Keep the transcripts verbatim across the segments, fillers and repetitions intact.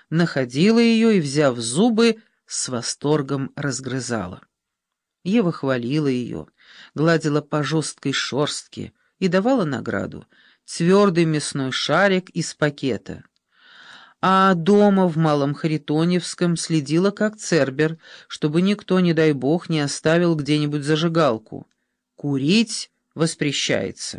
находила ее и, взяв в зубы, с восторгом разгрызала. Ева хвалила ее, гладила по жесткой шерстке и давала награду — твердый мясной шарик из пакета. А дома в Малом Харитоневском следила как цербер, чтобы никто, не дай бог, не оставил где-нибудь зажигалку. Курить воспрещается.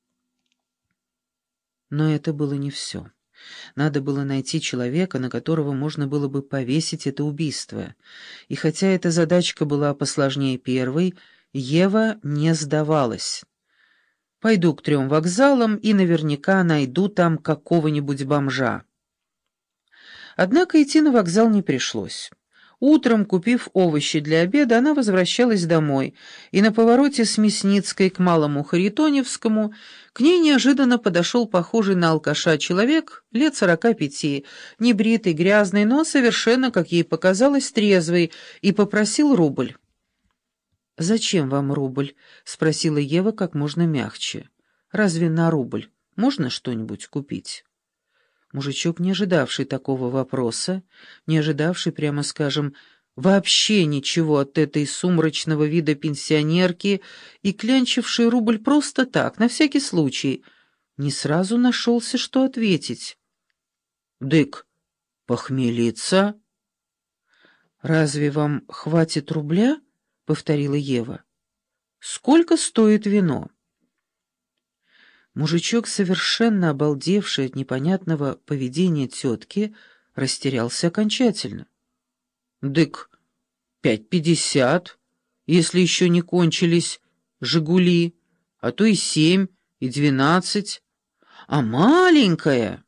Но это было не все. Надо было найти человека, на которого можно было бы повесить это убийство. И хотя эта задачка была посложнее первой, Ева не сдавалась. «Пойду к трем вокзалам и наверняка найду там какого-нибудь бомжа». Однако идти на вокзал не пришлось. Утром, купив овощи для обеда, она возвращалась домой, и на повороте с Мясницкой к Малому Харитоневскому к ней неожиданно подошел похожий на алкаша человек лет сорока пяти, небритый, грязный, но совершенно, как ей показалось, трезвый, и попросил рубль. «Зачем вам рубль?» — спросила Ева как можно мягче. «Разве на рубль можно что-нибудь купить?» Мужичок, не ожидавший такого вопроса, не ожидавший, прямо скажем, вообще ничего от этой сумрачного вида пенсионерки и клянчивший рубль просто так, на всякий случай, не сразу нашелся, что ответить. «Дык, похмелиться?» «Разве вам хватит рубля?» — повторила Ева. «Сколько стоит вино?» Мужичок, совершенно обалдевший от непонятного поведения тетки, растерялся окончательно. «Дык, пять пятьдесят, если еще не кончились «Жигули», а то и семь, и двенадцать. А маленькая...»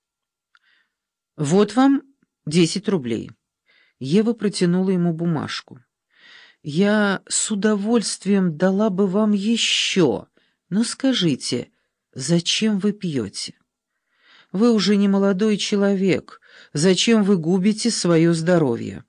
«Вот вам десять рублей». Ева протянула ему бумажку. «Я с удовольствием дала бы вам еще, но скажите, зачем вы пьете? Вы уже не молодой человек. Зачем вы губите свое здоровье?»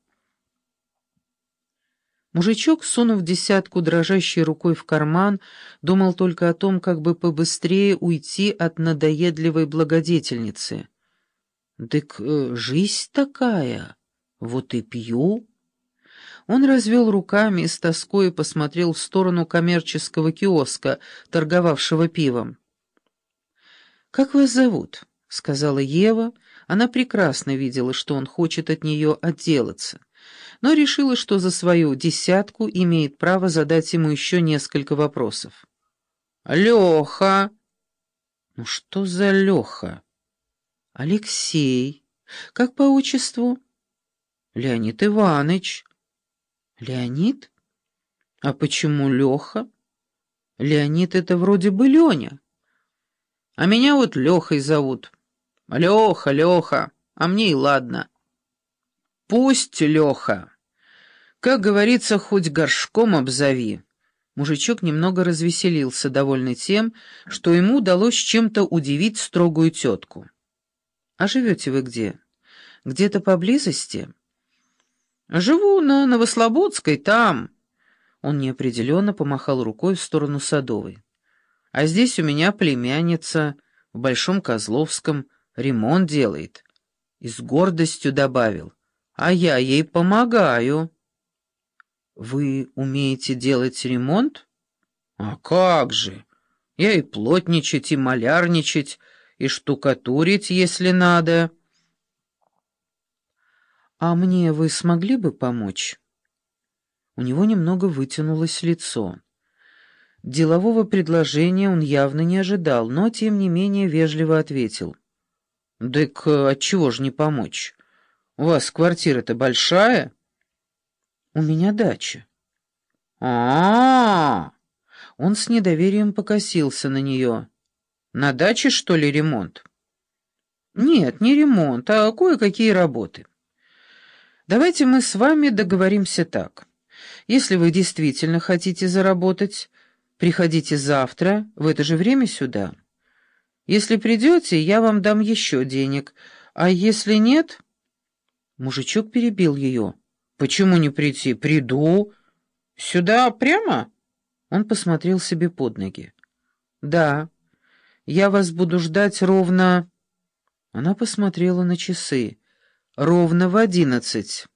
Мужичок, сунув десятку дрожащей рукой в карман, думал только о том, как бы побыстрее уйти от надоедливой благодетельницы. «Дык, э, жизнь такая, вот и пью». Он развел руками и с тоской посмотрел в сторону коммерческого киоска, торговавшего пивом. «Как вас зовут?» — сказала Ева. Она прекрасно видела, что он хочет от нее отделаться, но решила, что за свою десятку имеет право задать ему еще несколько вопросов. «Леха!» «Ну что за Леха?» «Алексей. Как по отчеству?» «Леонид Иванович». «Леонид? А почему Леха? Леонид — это вроде бы Леня. А меня вот Лехой зовут. Леха, Леха, а мне и ладно. Пусть Леха. Как говорится, хоть горшком обзови». Мужичок немного развеселился, довольный тем, что ему удалось чем-то удивить строгую тетку. «А живете вы где? Где-то поблизости?» «Живу на Новослободской, там». Он неопределенно помахал рукой в сторону Садовой. «А здесь у меня племянница в Большом Козловском ремонт делает». И с гордостью добавил: «А я ей помогаю». «Вы умеете делать ремонт?» «А как же! Я и плотничать, и малярничать, и штукатурить, если надо». «А мне вы смогли бы помочь?» У него немного вытянулось лицо. Делового предложения он явно не ожидал, но, тем не менее, вежливо ответил. «Дык, отчего ж не помочь? У вас квартира-то большая?» «У меня дача». А-а-а! Он с недоверием покосился на нее. «На даче, что ли, ремонт?» «Нет, не ремонт, а кое-какие работы. Давайте мы с вами договоримся так. Если вы действительно хотите заработать, приходите завтра в это же время сюда. Если придете, я вам дам еще денег, а если нет...» Мужичок перебил ее. «Почему не прийти? Приду. Сюда прямо?» Он посмотрел себе под ноги. «Да, я вас буду ждать ровно...» Она посмотрела на часы. Ровно в одиннадцать.